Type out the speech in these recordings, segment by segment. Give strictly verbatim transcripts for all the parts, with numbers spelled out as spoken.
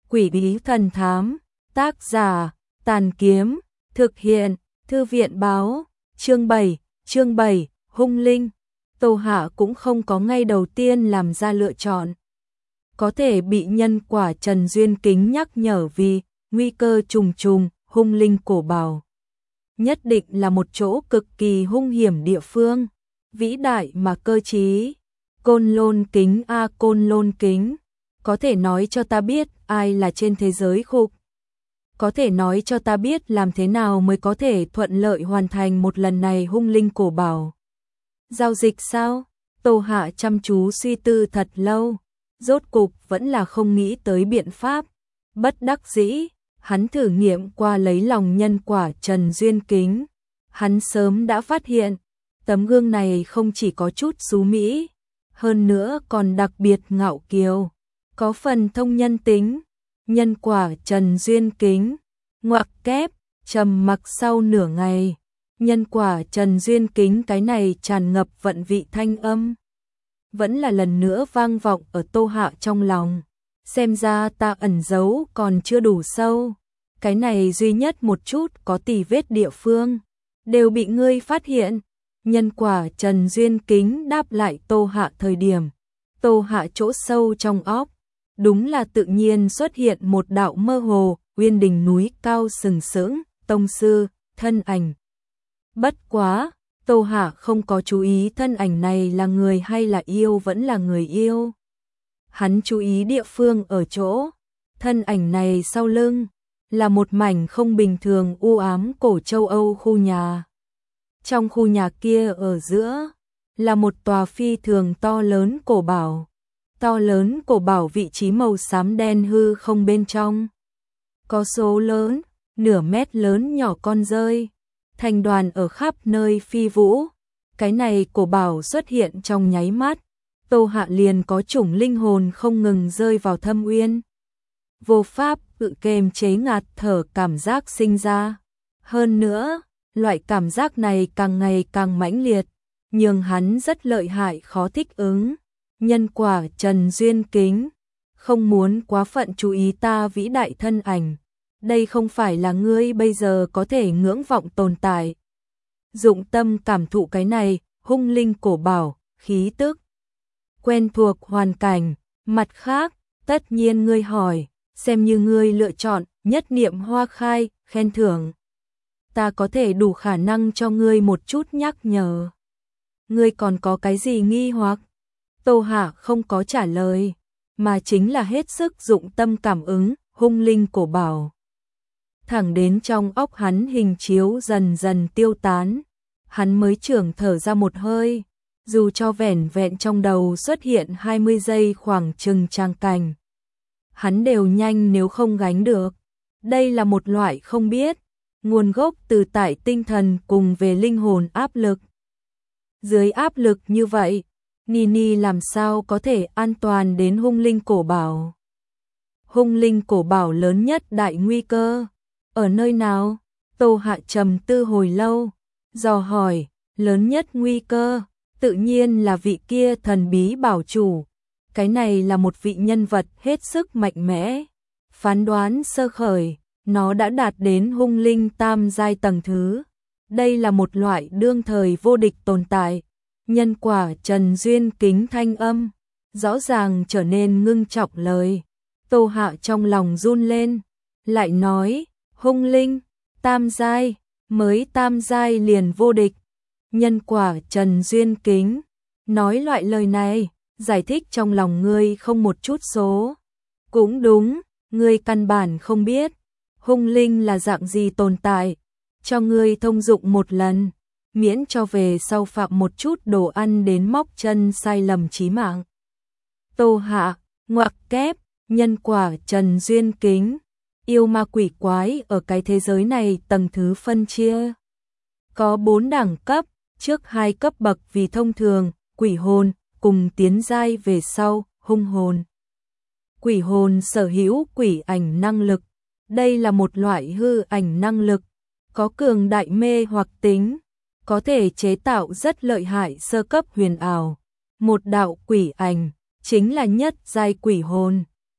Quỷ bí thần thám, tác giả, Tàn Kiếm, thực hiện, Thư viện báo, chương bảy, chương bảy, hung linh. Tô Hạ cũng không có ngay đầu tiên làm ra lựa chọn. Có thể bị nhân quả Trần Duyên Kính nhắc nhở vì nguy cơ trùng trùng, hung linh cổ bảo. Nhất định là một chỗ cực kỳ hung hiểm địa phương, vĩ đại mà cơ trí. Côn Lôn Kính a à, Côn Lôn Kính, có thể nói cho ta biết ai là trên thế giới khục. Có thể nói cho ta biết làm thế nào mới có thể thuận lợi hoàn thành một lần này hung linh cổ bảo. Giao dịch sao? Tô Hạ chăm chú suy tư thật lâu, rốt cục vẫn là không nghĩ tới biện pháp. Bất đắc dĩ, hắn thử nghiệm qua lấy lòng nhân quả Trần Duyên Kính. Hắn sớm đã phát hiện, tấm gương này không chỉ có chút xú mỹ, hơn nữa còn đặc biệt ngạo kiều, có phần thông nhân tính. Nhân quả Trần Duyên Kính, ngoặc kép, trầm mặc sau nửa ngày. Nhân quả Trần Duyên Kính cái này tràn ngập vận vị thanh âm, vẫn là lần nữa vang vọng ở Tô Hạ trong lòng. Xem ra ta ẩn giấu còn chưa đủ sâu, cái này duy nhất một chút có tì vết địa phương, đều bị ngươi phát hiện. Nhân quả Trần Duyên Kính đáp lại Tô Hạ thời điểm, Tô Hạ chỗ sâu trong óc, đúng là tự nhiên xuất hiện một đạo mơ hồ, uyên đỉnh núi cao sừng sững, tông sư, thân ảnh. Bất quá, Tô Hạ không có chú ý thân ảnh này là người hay là yêu vẫn là người yêu. Hắn chú ý địa phương ở chỗ, thân ảnh này sau lưng, là một mảnh không bình thường u ám cổ châu Âu khu nhà. Trong khu nhà kia ở giữa, là một tòa phi thường to lớn cổ bảo. To lớn cổ bảo vị trí màu xám đen hư không bên trong. Có số lớn, nửa mét lớn nhỏ con rơi, thành đoàn ở khắp nơi phi vũ. Cái này cổ bảo xuất hiện trong nháy mắt, Tô Hạ liền có chủng linh hồn không ngừng rơi vào thâm uyên. Vô pháp tự kềm chế ngạt thở cảm giác sinh ra. Hơn nữa, loại cảm giác này càng ngày càng mãnh liệt, nhưng hắn rất lợi hại khó thích ứng. Nhân quả Trần Duyên Kính, không muốn quá phận chú ý ta vĩ đại thân ảnh. Đây không phải là ngươi bây giờ có thể ngưỡng vọng tồn tại. Dụng tâm cảm thụ cái này, hung linh cổ bảo, khí tức. Quen thuộc hoàn cảnh, mặt khác, tất nhiên ngươi hỏi, xem như ngươi lựa chọn, nhất niệm hoa khai, khen thưởng. Ta có thể đủ khả năng cho ngươi một chút nhắc nhở. Ngươi còn có cái gì nghi hoặc? Tô Hạ không có trả lời, mà chính là hết sức dụng tâm cảm ứng, hung linh cổ bảo. Thẳng đến trong óc hắn hình chiếu dần dần tiêu tán, hắn mới trưởng thở ra một hơi, dù cho vẻn vẹn trong đầu xuất hiện hai mươi giây khoảng chừng trang cảnh. Hắn đều nhanh nếu không gánh được. Đây là một loại không biết, nguồn gốc từ tại tinh thần cùng về linh hồn áp lực. Dưới áp lực như vậy, Nini làm sao có thể an toàn đến hung linh cổ bảo? Hung linh cổ bảo lớn nhất đại nguy cơ, ở nơi nào? Tô Hạ trầm tư hồi lâu, dò hỏi, lớn nhất nguy cơ, tự nhiên là vị kia thần bí bảo chủ. Cái này là một vị nhân vật hết sức mạnh mẽ. Phán đoán sơ khởi, nó đã đạt đến hung linh tam giai tầng thứ. Đây là một loại đương thời vô địch tồn tại. Nhân quả Trần Duyên Kính thanh âm, rõ ràng trở nên ngưng trọng lời. Tô Hạ trong lòng run lên, lại nói, hung linh, tam giai, mới tam giai liền vô địch. Nhân quả Trần Duyên Kính, nói loại lời này, giải thích trong lòng ngươi không một chút số. Cũng đúng, ngươi căn bản không biết, hung linh là dạng gì tồn tại, cho ngươi thông dụng một lần. Miễn cho về sau phạm một chút đồ ăn đến móc chân sai lầm chí mạng. Tô Hạ, ngoặc kép, nhân quả Trần Duyên Kính, yêu ma quỷ quái ở cái thế giới này tầng thứ phân chia. Có bốn đẳng cấp, trước hai cấp bậc vì thông thường, quỷ hồn, cùng tiến giai về sau, hung hồn. Quỷ hồn sở hữu quỷ ảnh năng lực, đây là một loại hư ảnh năng lực, có cường đại mê hoặc tính. Có thể chế tạo rất lợi hại sơ cấp huyền ảo. Một đạo quỷ ảnh, chính là nhất giai quỷ hồn.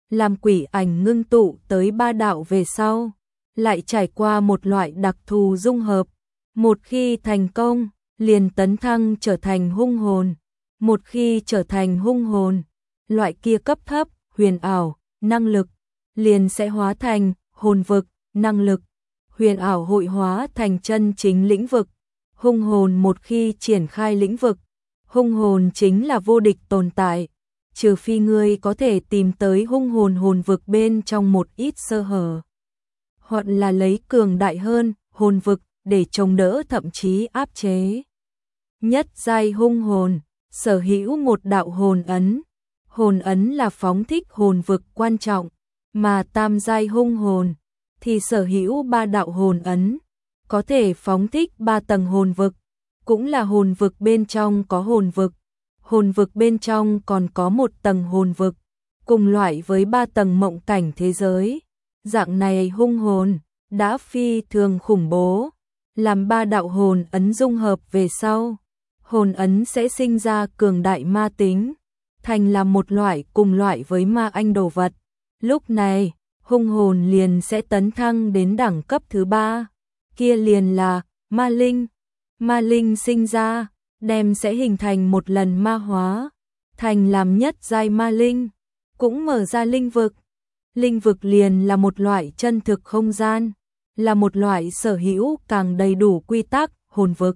làm quỷ ảnh ngưng tụ tới ba đạo về sau, lại trải qua một loại đặc thù dung hợp. Một khi thành công, liền tấn thăng trở thành hung hồn. Một khi trở thành hung hồn, loại kia cấp thấp, huyền ảo, năng lực, liền sẽ hóa thành hồn vực, năng lực. Huyền ảo hội hóa thành chân chính lĩnh vực. Hung hồn một khi triển khai lĩnh vực, hung hồn chính là vô địch tồn tại. Trừ phi ngươi có thể tìm tới hung hồn hồn vực bên trong một ít sơ hở, hoặc là lấy cường đại hơn hồn vực để chống đỡ thậm chí áp chế. Nhất giai hung hồn sở hữu một đạo hồn ấn. Hồn ấn là phóng thích hồn vực quan trọng, mà tam giai hung hồn thì sở hữu ba đạo hồn ấn, có thể phóng thích ba tầng hồn vực, cũng là hồn vực bên trong có hồn vực. Hồn vực bên trong còn có một tầng hồn vực, cùng loại với ba tầng mộng cảnh thế giới. Dạng này hung hồn đã phi thường khủng bố, làm ba đạo hồn ấn dung hợp về sau, hồn ấn sẽ sinh ra cường đại ma tính, thành là một loại cùng loại với ma anh đồ vật. Lúc này, hung hồn liền sẽ tấn thăng đến đẳng cấp thứ ba, kia liền là ma linh. Ma linh sinh ra, đem sẽ hình thành một lần ma hóa, thành làm nhất giai ma linh, cũng mở ra linh vực. Linh vực liền là một loại chân thực không gian, là một loại sở hữu càng đầy đủ quy tắc hồn vực.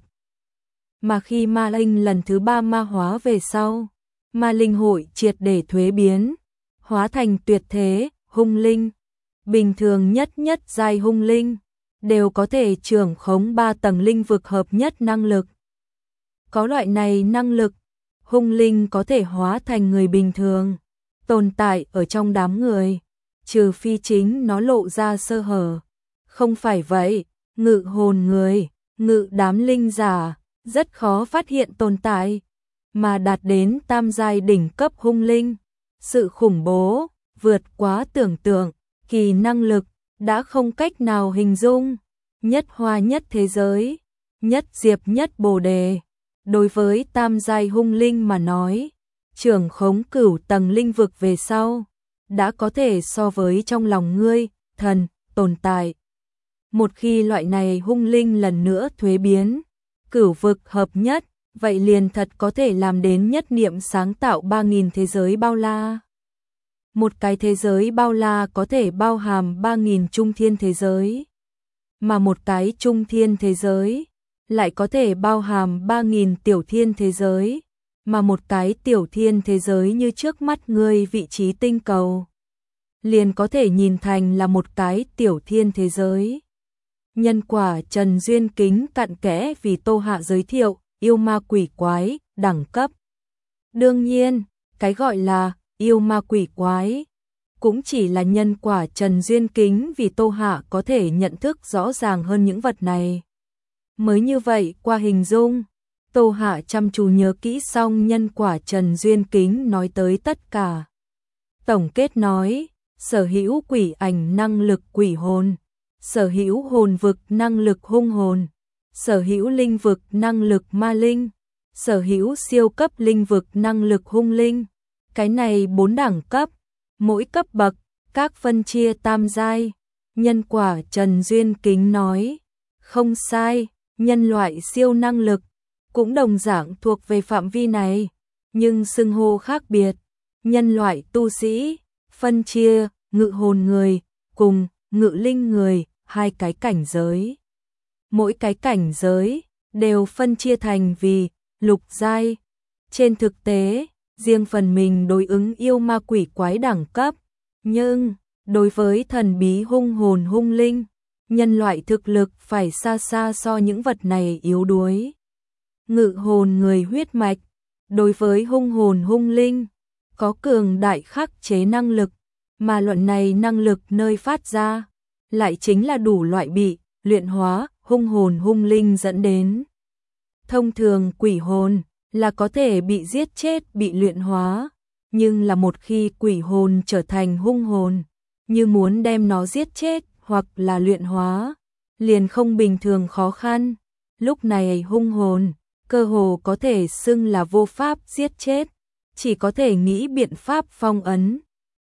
Mà khi ma linh lần thứ ba ma hóa về sau, ma linh hội triệt để thuế biến, hóa thành tuyệt thế hung linh. Bình thường nhất nhất giai hung linh đều có thể trưởng khống ba tầng linh vực hợp nhất năng lực. Có loại này năng lực, hung linh có thể hóa thành người bình thường, tồn tại ở trong đám người, trừ phi chính nó lộ ra sơ hở. Không phải vậy, ngự hồn người, ngự đám linh giả, rất khó phát hiện tồn tại, mà đạt đến tam giai đỉnh cấp hung linh. Sự khủng bố, vượt quá tưởng tượng, kỳ năng lực, đã không cách nào hình dung. Nhất hoa nhất thế giới, nhất diệp nhất bồ đề. Đối với tam giai hung linh mà nói, trưởng khống cửu tầng linh vực về sau, đã có thể so với trong lòng ngươi, thần, tồn tại. Một khi loại này hung linh lần nữa thuế biến, cửu vực hợp nhất, vậy liền thật có thể làm đến nhất niệm sáng tạo ba nghìn thế giới bao la. Một cái thế giới bao la có thể bao hàm ba nghìn trung thiên thế giới, mà một cái trung thiên thế giới lại có thể bao hàm ba nghìn tiểu thiên thế giới, mà một cái tiểu thiên thế giới như trước mắt ngươi vị trí tinh cầu, liền có thể nhìn thành là một cái tiểu thiên thế giới. Nhân quả Trần Duyên Kính cặn kẽ vì Tô Hạ giới thiệu yêu ma quỷ quái, đẳng cấp. Đương nhiên, cái gọi là yêu ma quỷ quái cũng chỉ là nhân quả Trần Duyên Kính vì Tô Hạ có thể nhận thức rõ ràng hơn những vật này. Mới như vậy qua hình dung, Tô Hạ chăm chú nhớ kỹ xong nhân quả Trần Duyên Kính nói tới tất cả. Tổng kết nói, sở hữu quỷ ảnh năng lực quỷ hồn, sở hữu hồn vực năng lực hung hồn, sở hữu linh vực năng lực ma linh, sở hữu siêu cấp linh vực năng lực hung linh. Cái này bốn đẳng cấp, mỗi cấp bậc, các phân chia tam giai. Nhân quả Trần Duyên Kính nói, không sai, nhân loại siêu năng lực cũng đồng dạng thuộc về phạm vi này, nhưng xưng hô khác biệt. Nhân loại tu sĩ phân chia ngự hồn người cùng ngự linh người hai cái cảnh giới. Mỗi cái cảnh giới đều phân chia thành vì lục giai. Trên thực tế, riêng phần mình đối ứng yêu ma quỷ quái đẳng cấp, nhưng đối với thần bí hung hồn hung linh, nhân loại thực lực phải xa xa so những vật này yếu đuối. Ngự hồn người huyết mạch, đối với hung hồn hung linh, có cường đại khắc chế năng lực, mà luận này năng lực nơi phát ra, lại chính là đủ loại bị luyện hóa hung hồn hung linh dẫn đến. Thông thường quỷ hồn là có thể bị giết chết bị luyện hóa, nhưng là một khi quỷ hồn trở thành hung hồn, như muốn đem nó giết chết hoặc là luyện hóa, liền không bình thường khó khăn. Lúc này hung hồn, cơ hồ có thể xưng là vô pháp giết chết, chỉ có thể nghĩ biện pháp phong ấn.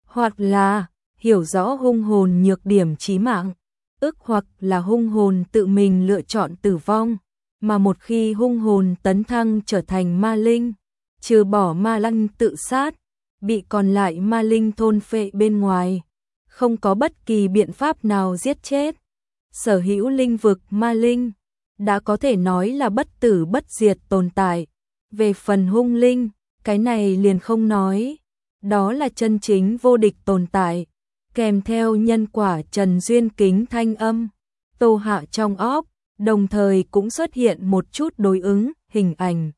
hoặc là hiểu rõ hung hồn nhược điểm chí mạng, ức hoặc là hung hồn tự mình lựa chọn tử vong, mà một khi hung hồn tấn thăng trở thành ma linh, trừ bỏ ma linh tự sát, bị còn lại ma linh thôn phệ bên ngoài, không có bất kỳ biện pháp nào giết chết. Sở hữu linh vực ma linh, đã có thể nói là bất tử bất diệt tồn tại. Về phần hung linh, cái này liền không nói, đó là chân chính vô địch tồn tại, kèm theo nhân quả Trần Duyên Kính thanh âm. Tô Hạ trong óc, đồng thời cũng xuất hiện một chút đối ứng, hình ảnh.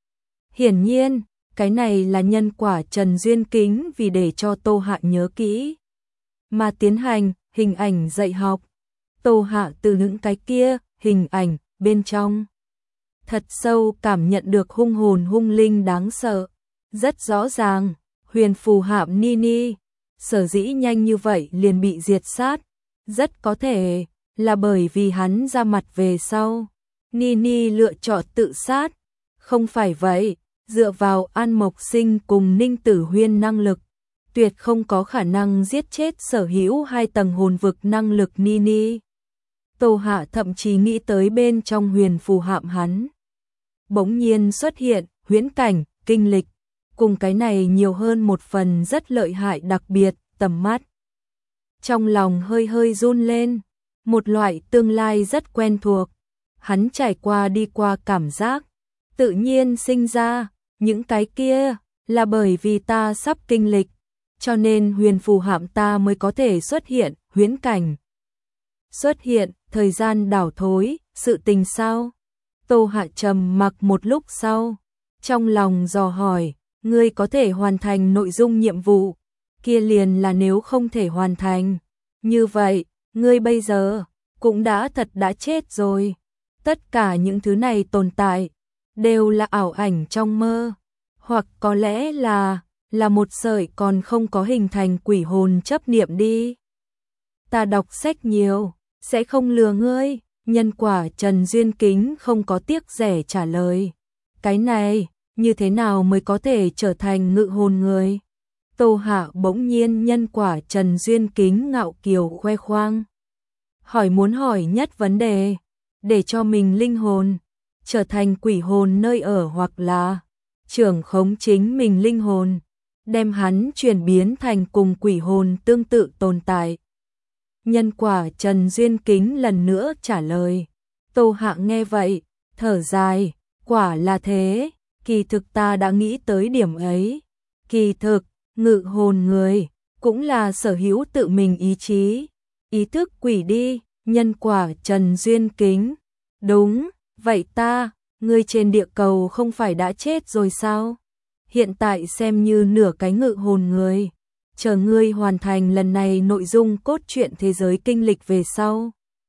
Hiển nhiên, cái này là nhân quả Trần Duyên Kính vì để cho Tô Hạ nhớ kỹ, mà tiến hành hình ảnh dạy học. Tô Hạ từ những cái kia, hình ảnh, bên trong. Thật sâu cảm nhận được hung hồn hung linh đáng sợ. Rất rõ ràng, huyền phù hạm Nini, sở dĩ nhanh như vậy liền bị diệt sát. Rất có thể là bởi vì hắn ra mặt về sau. Nini lựa chọn tự sát. Không phải vậy, dựa vào An Mộc Sinh cùng Ninh Tử Huyên năng lực, tuyệt không có khả năng giết chết sở hữu hai tầng hồn vực năng lực Nini. Tô Hạ thậm chí nghĩ tới bên trong huyền phù hạm hắn bỗng nhiên xuất hiện huyễn cảnh, kinh lịch, cùng cái này nhiều hơn một phần rất lợi hại đặc biệt, tầm mắt. Trong lòng hơi hơi run lên, một loại tương lai rất quen thuộc, hắn trải qua đi qua cảm giác, tự nhiên sinh ra, những cái kia, là bởi vì ta sắp kinh lịch, cho nên huyền phù hạm ta mới có thể xuất hiện, huyễn cảnh. Xuất hiện, thời gian đảo thối, sự tình sao? Tô Hạ trầm mặc một lúc sau, trong lòng dò hỏi, ngươi có thể hoàn thành nội dung nhiệm vụ, kia liền là nếu không thể hoàn thành. Như vậy, ngươi bây giờ, cũng đã thật đã chết rồi. Tất cả những thứ này tồn tại, đều là ảo ảnh trong mơ, hoặc có lẽ là, là một sợi còn không có hình thành quỷ hồn chấp niệm đi. Ta đọc sách nhiều, sẽ không lừa ngươi. Nhân quả Trần Duyên Kính không có tiếc rẻ trả lời. Cái này, như thế nào mới có thể trở thành ngự hồn người? Tô Hạ bỗng nhiên nhân quả Trần Duyên Kính ngạo kiều khoe khoang. Hỏi muốn hỏi nhất vấn đề, để cho mình linh hồn, trở thành quỷ hồn nơi ở hoặc là trưởng khống chính mình linh hồn, đem hắn chuyển biến thành cùng quỷ hồn tương tự tồn tại. Nhân quả Trần Duyên Kính lần nữa trả lời. Tô Hạ nghe vậy, thở dài, quả là thế, kỳ thực ta đã nghĩ tới điểm ấy. Kỳ thực, ngự hồn người, cũng là sở hữu tự mình ý chí, ý thức quỷ đi, nhân quả Trần Duyên Kính. Đúng, vậy ta, ngươi trên địa cầu không phải đã chết rồi sao? Hiện tại xem như nửa cái ngự hồn người. Chờ ngươi hoàn thành lần này nội dung cốt truyện thế giới kinh lịch về sau,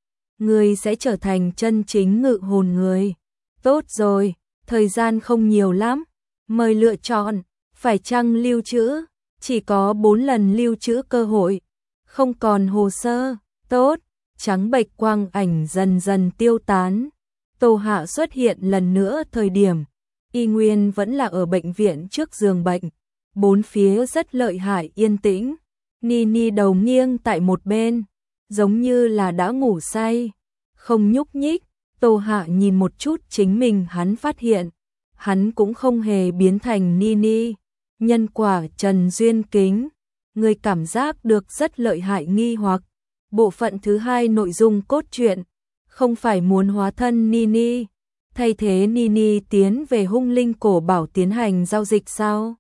ngươi sẽ trở thành chân chính ngự hồn người. Tốt rồi, thời gian không nhiều lắm, mời lựa chọn, phải chăng lưu trữ, chỉ có bốn lần lưu trữ cơ hội, không còn hồ sơ. Tốt, trắng bệch quang ảnh dần dần tiêu tán. Tô Hạ xuất hiện lần nữa thời điểm, y nguyên vẫn là ở bệnh viện trước giường bệnh. Bốn phía rất lợi hại yên tĩnh, Nini đầu nghiêng tại một bên, giống như là đã ngủ say, không nhúc nhích. Tô Hạ nhìn một chút chính mình, hắn phát hiện, hắn cũng không hề biến thành Nini. Nhân quả Trần Duyên Kính, người cảm giác được rất lợi hại nghi hoặc, bộ phận thứ hai nội dung cốt truyện, không phải muốn hóa thân Nini, thay thế Nini tiến về hung linh cổ bảo tiến hành giao dịch sao?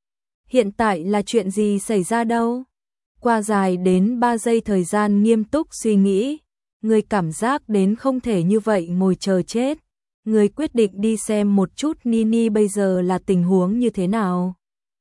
Hiện tại là chuyện gì xảy ra đâu? Qua dài đến ba giây thời gian nghiêm túc suy nghĩ, người cảm giác đến không thể như vậy ngồi chờ chết. Người quyết định đi xem một chút Nini bây giờ là tình huống như thế nào.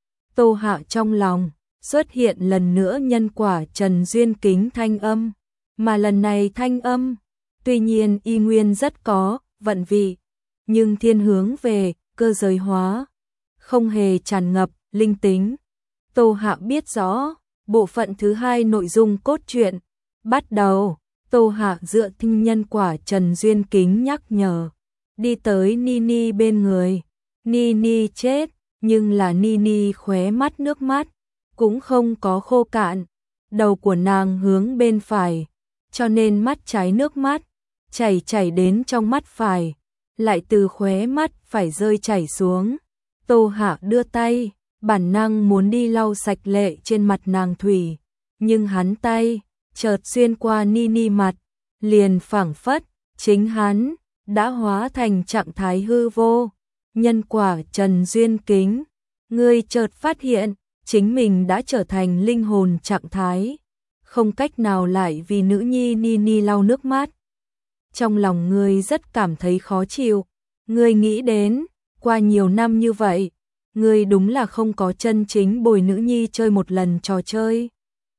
Tô Hạ trong lòng, xuất hiện lần nữa nhân quả Trần Duyên Kính thanh âm. Mà lần này thanh âm, tuy nhiên y nguyên rất có, vận vị, nhưng thiên hướng về, cơ giới hóa, không hề tràn ngập, linh tính. Tô Hạ biết rõ, bộ phận thứ hai nội dung cốt truyện, bắt đầu, Tô Hạ dựa theo nhân quả Trần Duyên Kính nhắc nhở, đi tới Nini bên người. Nini chết, nhưng là Nini khóe mắt nước mắt, cũng không có khô cạn. Đầu của nàng hướng bên phải, cho nên mắt trái nước mắt chảy chảy đến trong mắt phải, lại từ khóe mắt phải rơi chảy xuống. Tô Hạ đưa tay, bản năng muốn đi lau sạch lệ trên mặt nàng thủy, nhưng hắn tay chợt xuyên qua Nini mặt, liền phảng phất chính hắn đã hóa thành trạng thái hư vô. Nhân quả Trần Duyên Kính, ngươi chợt phát hiện chính mình đã trở thành linh hồn trạng thái, không cách nào lại vì nữ nhi Nini lau nước mắt. Trong lòng ngươi rất cảm thấy khó chịu, ngươi nghĩ đến, qua nhiều năm như vậy, ngươi đúng là không có chân chính bồi nữ nhi chơi một lần trò chơi.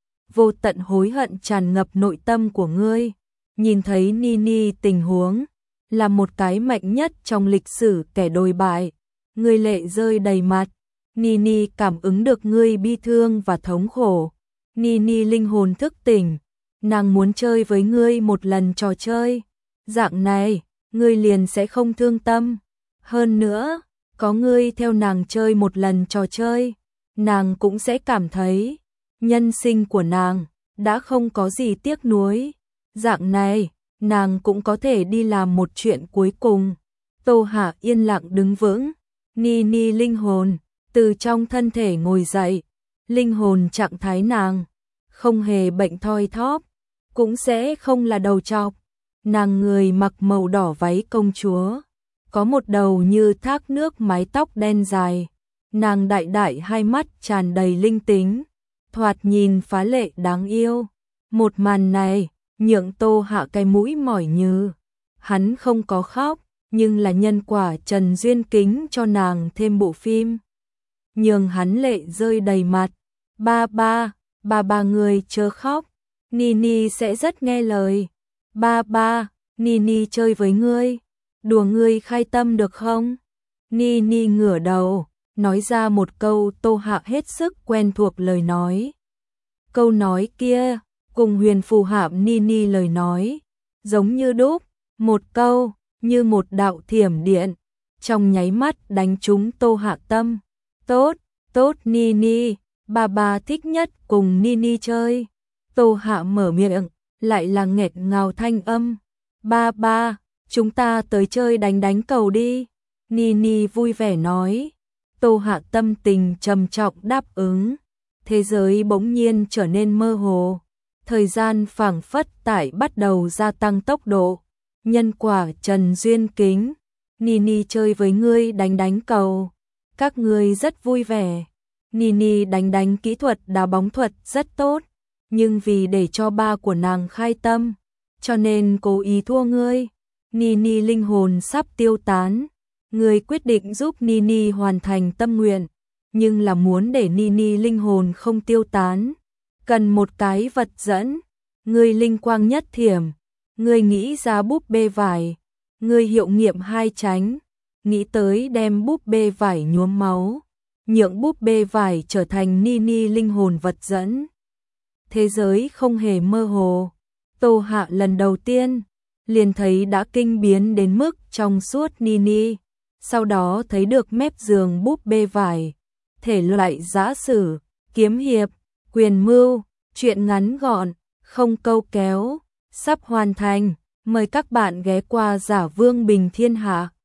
Vô tận hối hận tràn ngập nội tâm của ngươi, nhìn thấy Nini tình huống, là một cái mạnh nhất trong lịch sử kẻ đồi bại, ngươi lệ rơi đầy mặt. Nini cảm ứng được ngươi bi thương và thống khổ. Nini linh hồn thức tỉnh, nàng muốn chơi với ngươi một lần trò chơi. Dạng này, ngươi liền sẽ không thương tâm. Hơn nữa, có ngươi theo nàng chơi một lần trò chơi, nàng cũng sẽ cảm thấy nhân sinh của nàng đã không có gì tiếc nuối. Dạng này, nàng cũng có thể đi làm một chuyện cuối cùng. Tô Hạ yên lặng đứng vững, Nini linh hồn từ trong thân thể ngồi dậy, linh hồn trạng thái nàng không hề bệnh thoi thóp, cũng sẽ không là đầu trọc. Nàng người mặc màu đỏ váy công chúa, có một đầu như thác nước mái tóc đen dài, nàng đại đại hai mắt tràn đầy linh tính, thoạt nhìn phá lệ đáng yêu. Một màn này nhượng Tô Hạ cái mũi mỏi nhừ. Hắn không có khóc, nhưng là nhân quả Trần Duyên Kính cho nàng thêm bộ phim, nhường hắn lệ rơi đầy mặt. Ba ba, ba ba người chớ khóc, Nini sẽ rất nghe lời. Ba ba, Nini chơi với ngươi, đùa ngươi khai tâm được không? Nini ngửa đầu, nói ra một câu Tô Hạ hết sức quen thuộc lời nói. Câu nói kia, cùng huyền phù hợp Nini lời nói, giống như đúc, một câu, như một đạo thiểm điện, trong nháy mắt đánh trúng Tô Hạ tâm. Tốt, tốt Nini, ba ba thích nhất cùng Nini chơi. Tô Hạ mở miệng, lại là nghẹt ngào thanh âm. Ba ba, chúng ta tới chơi đánh đánh cầu đi. Nini vui vẻ nói. Tô Hạ tâm tình trầm trọng đáp ứng. Thế giới bỗng nhiên trở nên mơ hồ. Thời gian phảng phất tại bắt đầu gia tăng tốc độ. Nhân quả Trần Duyên Kính, Nini chơi với ngươi đánh đánh cầu. Các ngươi rất vui vẻ. Nini đánh đánh kỹ thuật đá bóng thuật rất tốt, nhưng vì để cho ba của nàng khai tâm, cho nên cố ý thua ngươi. Nini linh hồn sắp tiêu tán, ngươi quyết định giúp Nini hoàn thành tâm nguyện, nhưng là muốn để Nini linh hồn không tiêu tán, cần một cái vật dẫn. Ngươi linh quang nhất thiểm, ngươi nghĩ ra búp bê vải, ngươi hiệu nghiệm hai tránh, nghĩ tới đem búp bê vải nhuốm máu, nhượng búp bê vải trở thành Nini linh hồn vật dẫn. Thế giới không hề mơ hồ. Tô Hạ lần đầu tiên liền thấy đã kinh biến đến mức trong suốt Nini, sau đó thấy được mép giường búp bê vải, thể loại giã sử, kiếm hiệp, quyền mưu, truyện ngắn gọn, không câu kéo, sắp hoàn thành. Mời các bạn ghé qua Giả Vương Bình Thiên Hạ.